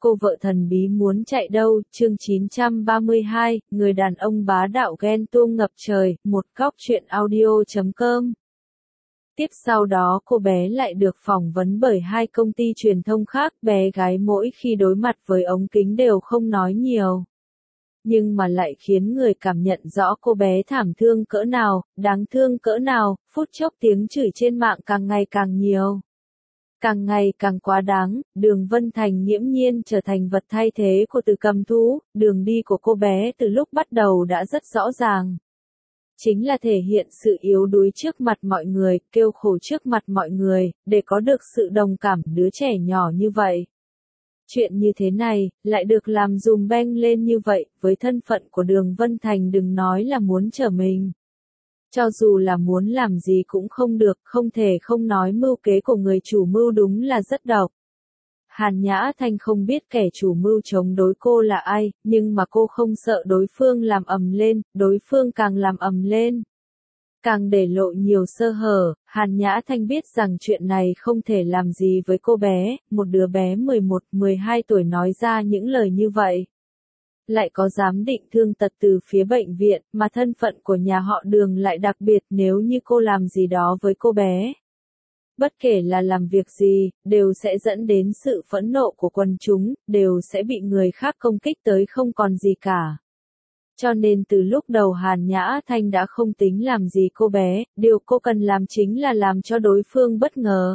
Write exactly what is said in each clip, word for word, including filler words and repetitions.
Cô vợ thần bí muốn chạy đâu, chương chín trăm ba mươi hai, người đàn ông bá đạo ghen tuông ngập trời, một góc truyện audio chấm com. Tiếp sau đó cô bé lại được phỏng vấn bởi hai công ty truyền thông khác, bé gái mỗi khi đối mặt với ống kính đều không nói nhiều. Nhưng mà lại khiến người cảm nhận rõ cô bé thảm thương cỡ nào, đáng thương cỡ nào, phút chốc tiếng chửi trên mạng càng ngày càng nhiều. Càng ngày càng quá đáng, Đường Vân Thành nghiễm nhiên trở thành vật thay thế của Từ Cầm Thú, đường đi của cô bé từ lúc bắt đầu đã rất rõ ràng. Chính là thể hiện sự yếu đuối trước mặt mọi người, kêu khổ trước mặt mọi người, để có được sự đồng cảm đứa trẻ nhỏ như vậy. Chuyện như thế này, lại được làm dùm beng lên như vậy, với thân phận của Đường Vân Thành đừng nói là muốn trở mình. Cho dù là muốn làm gì cũng không được, không thể không nói mưu kế của người chủ mưu đúng là rất độc. Hàn Nhã Thanh không biết kẻ chủ mưu chống đối cô là ai, nhưng mà cô không sợ đối phương làm ầm lên, đối phương càng làm ầm lên. Càng để lộ nhiều sơ hở, Hàn Nhã Thanh biết rằng chuyện này không thể làm gì với cô bé, một đứa bé mười một, mười hai tuổi nói ra những lời như vậy. Lại có giám định thương tật từ phía bệnh viện, mà thân phận của nhà họ Đường lại đặc biệt nếu như cô làm gì đó với cô bé. Bất kể là làm việc gì, đều sẽ dẫn đến sự phẫn nộ của quần chúng, đều sẽ bị người khác công kích tới không còn gì cả. Cho nên từ lúc đầu Hàn Nhã Thanh đã không tính làm gì cô bé, điều cô cần làm chính là làm cho đối phương bất ngờ.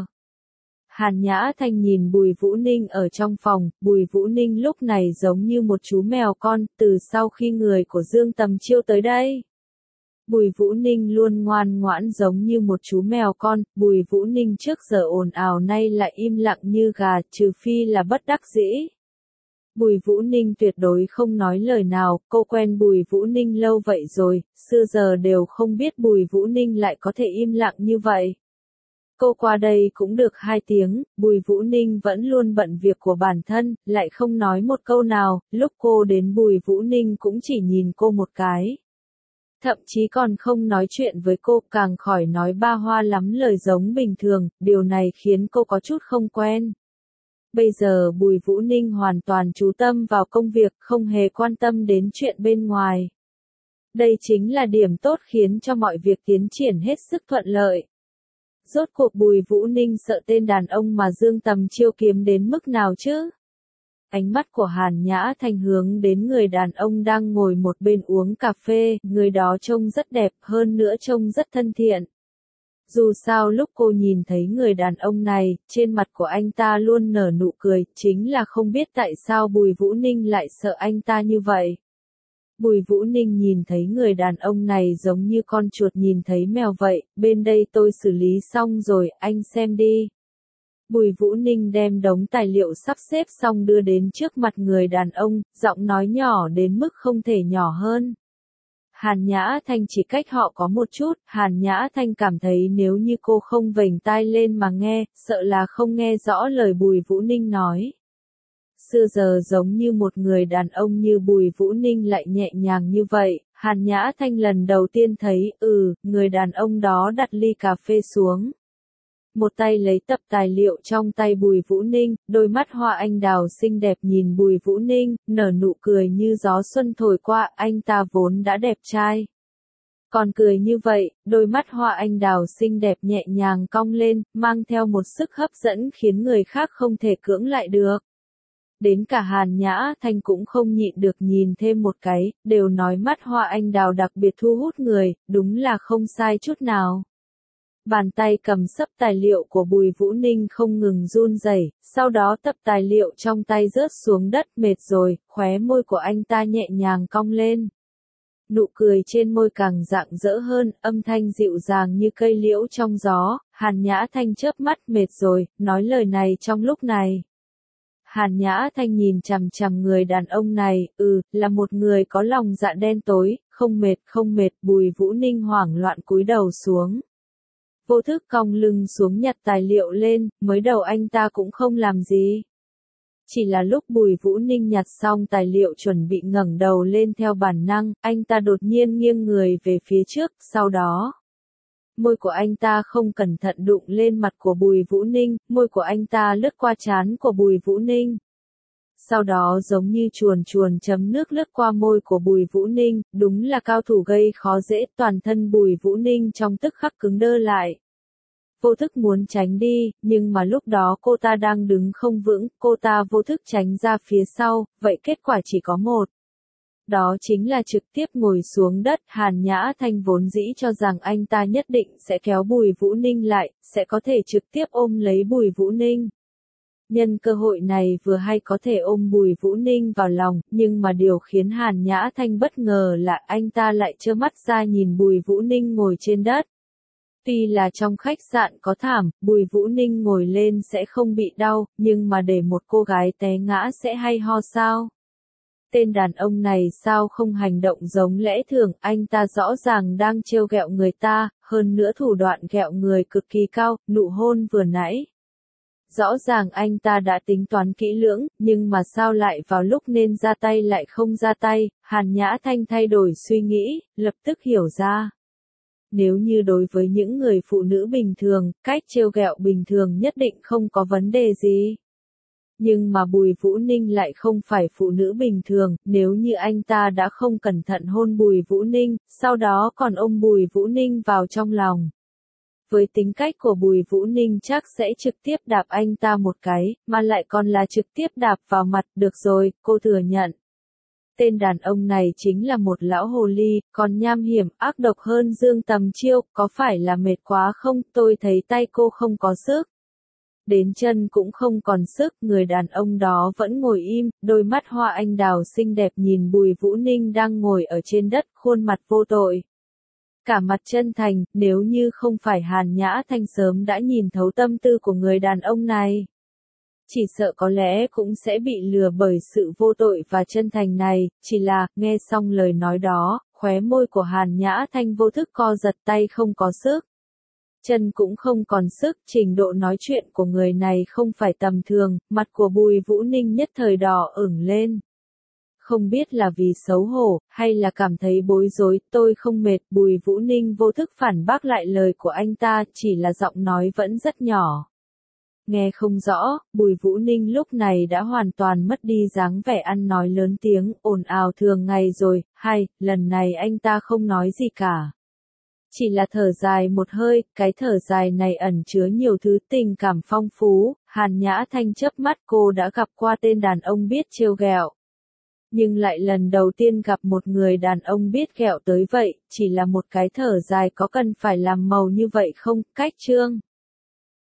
Hàn Nhã Thanh nhìn Bùi Vũ Ninh ở trong phòng, Bùi Vũ Ninh lúc này giống như một chú mèo con, từ sau khi người của Dương Tầm Chiêu tới đây. Bùi Vũ Ninh luôn ngoan ngoãn giống như một chú mèo con, Bùi Vũ Ninh trước giờ ồn ào nay lại im lặng như gà, trừ phi là bất đắc dĩ. Bùi Vũ Ninh tuyệt đối không nói lời nào, cô quen Bùi Vũ Ninh lâu vậy rồi, xưa giờ đều không biết Bùi Vũ Ninh lại có thể im lặng như vậy. Cô qua đây cũng được hai tiếng, Bùi Vũ Ninh vẫn luôn bận việc của bản thân, lại không nói một câu nào, lúc cô đến Bùi Vũ Ninh cũng chỉ nhìn cô một cái. Thậm chí còn không nói chuyện với cô, càng khỏi nói ba hoa lắm lời giống bình thường, điều này khiến cô có chút không quen. Bây giờ Bùi Vũ Ninh hoàn toàn chú tâm vào công việc, không hề quan tâm đến chuyện bên ngoài. Đây chính là điểm tốt khiến cho mọi việc tiến triển hết sức thuận lợi. Rốt cuộc Bùi Vũ Ninh sợ tên đàn ông mà Dương Tầm Chiêu kiếm đến mức nào chứ? Ánh mắt của Hàn Nhã Thanh hướng đến người đàn ông đang ngồi một bên uống cà phê, người đó trông rất đẹp, hơn nữa trông rất thân thiện. Dù sao lúc cô nhìn thấy người đàn ông này, trên mặt của anh ta luôn nở nụ cười, chính là không biết tại sao Bùi Vũ Ninh lại sợ anh ta như vậy. Bùi Vũ Ninh nhìn thấy người đàn ông này giống như con chuột nhìn thấy mèo vậy, bên đây tôi xử lý xong rồi, anh xem đi. Bùi Vũ Ninh đem đống tài liệu sắp xếp xong đưa đến trước mặt người đàn ông, giọng nói nhỏ đến mức không thể nhỏ hơn. Hàn Nhã Thanh chỉ cách họ có một chút, Hàn Nhã Thanh cảm thấy nếu như cô không vểnh tai lên mà nghe, sợ là không nghe rõ lời Bùi Vũ Ninh nói. Xưa giờ giống như một người đàn ông như Bùi Vũ Ninh lại nhẹ nhàng như vậy, Hàn Nhã Thanh lần đầu tiên thấy, ừ, người đàn ông đó đặt ly cà phê xuống. Một tay lấy tập tài liệu trong tay Bùi Vũ Ninh, đôi mắt hoa anh đào xinh đẹp nhìn Bùi Vũ Ninh, nở nụ cười như gió xuân thổi qua, anh ta vốn đã đẹp trai. Còn cười như vậy, đôi mắt hoa anh đào xinh đẹp nhẹ nhàng cong lên, mang theo một sức hấp dẫn khiến người khác không thể cưỡng lại được. Đến cả Hàn Nhã Thanh cũng không nhịn được nhìn thêm một cái, đều nói mắt hoa anh đào đặc biệt thu hút người, đúng là không sai chút nào. Bàn tay cầm sấp tài liệu của Bùi Vũ Ninh không ngừng run rẩy, sau đó tập tài liệu trong tay rớt xuống đất, mệt rồi, khóe môi của anh ta nhẹ nhàng cong lên. Nụ cười trên môi càng rạng rỡ hơn, âm thanh dịu dàng như cây liễu trong gió, Hàn Nhã Thanh chớp mắt, mệt rồi, nói lời này trong lúc này. Hàn Nhã Thanh nhìn chằm chằm người đàn ông này, ừ, là một người có lòng dạ đen tối, không mệt không mệt, Bùi Vũ Ninh hoảng loạn cúi đầu xuống. Vô thức cong lưng xuống nhặt tài liệu lên, mới đầu anh ta cũng không làm gì. Chỉ là lúc Bùi Vũ Ninh nhặt xong tài liệu chuẩn bị ngẩng đầu lên theo bản năng, anh ta đột nhiên nghiêng người về phía trước, sau đó. Môi của anh ta không cẩn thận đụng lên mặt của Bùi Vũ Ninh, môi của anh ta lướt qua trán của Bùi Vũ Ninh. Sau đó giống như chuồn chuồn chấm nước lướt qua môi của Bùi Vũ Ninh, đúng là cao thủ gây khó dễ, toàn thân Bùi Vũ Ninh trong tức khắc cứng đơ lại. Vô thức muốn tránh đi, nhưng mà lúc đó cô ta đang đứng không vững, cô ta vô thức tránh ra phía sau, vậy kết quả chỉ có một. Đó chính là trực tiếp ngồi xuống đất. Hàn Nhã Thanh vốn dĩ cho rằng anh ta nhất định sẽ kéo Bùi Vũ Ninh lại, sẽ có thể trực tiếp ôm lấy Bùi Vũ Ninh. Nhân cơ hội này vừa hay có thể ôm Bùi Vũ Ninh vào lòng, nhưng mà điều khiến Hàn Nhã Thanh bất ngờ là anh ta lại trơ mắt ra nhìn Bùi Vũ Ninh ngồi trên đất. Tuy là trong khách sạn có thảm, Bùi Vũ Ninh ngồi lên sẽ không bị đau, nhưng mà để một cô gái té ngã sẽ hay ho sao? Tên đàn ông này sao không hành động giống lẽ thường, anh ta rõ ràng đang trêu ghẹo người ta, hơn nữa thủ đoạn ghẹo người cực kỳ cao, nụ hôn vừa nãy. Rõ ràng anh ta đã tính toán kỹ lưỡng, nhưng mà sao lại vào lúc nên ra tay lại không ra tay. Hàn Nhã Thanh thay đổi suy nghĩ, lập tức hiểu ra. Nếu như đối với những người phụ nữ bình thường, cách trêu ghẹo bình thường nhất định không có vấn đề gì. Nhưng mà Bùi Vũ Ninh lại không phải phụ nữ bình thường, nếu như anh ta đã không cẩn thận hôn Bùi Vũ Ninh, sau đó còn ôm Bùi Vũ Ninh vào trong lòng. Với tính cách của Bùi Vũ Ninh chắc sẽ trực tiếp đạp anh ta một cái, mà lại còn là trực tiếp đạp vào mặt. Được rồi, cô thừa nhận. Tên đàn ông này chính là một lão hồ ly, còn nham hiểm, ác độc hơn Dương Tầm Chiêu, có phải là mệt quá không? Tôi thấy tay cô không có sức. Đến chân cũng không còn sức, người đàn ông đó vẫn ngồi im, đôi mắt hoa anh đào xinh đẹp nhìn Bùi Vũ Ninh đang ngồi ở trên đất, khuôn mặt vô tội. Cả mặt chân thành, nếu như không phải Hàn Nhã Thanh sớm đã nhìn thấu tâm tư của người đàn ông này. Chỉ sợ có lẽ cũng sẽ bị lừa bởi sự vô tội và chân thành này, chỉ là, nghe xong lời nói đó, khóe môi của Hàn Nhã Thanh vô thức co giật, tay không có sức. Chân cũng không còn sức, trình độ nói chuyện của người này không phải tầm thường, mặt của Bùi Vũ Ninh nhất thời đỏ ửng lên. Không biết là vì xấu hổ, hay là cảm thấy bối rối, tôi không mệt. Bùi Vũ Ninh vô thức phản bác lại lời của anh ta, chỉ là giọng nói vẫn rất nhỏ. Nghe không rõ, Bùi Vũ Ninh lúc này đã hoàn toàn mất đi dáng vẻ ăn nói lớn tiếng, ồn ào thường ngày rồi. Hay, lần này anh ta không nói gì cả. Chỉ là thở dài một hơi, cái thở dài này ẩn chứa nhiều thứ tình cảm phong phú. Hàn Nhã Thanh chớp mắt, cô đã gặp qua tên đàn ông biết trêu ghẹo. Nhưng lại lần đầu tiên gặp một người đàn ông biết ghẹo tới vậy, chỉ là một cái thở dài có cần phải làm màu như vậy không? Cách chương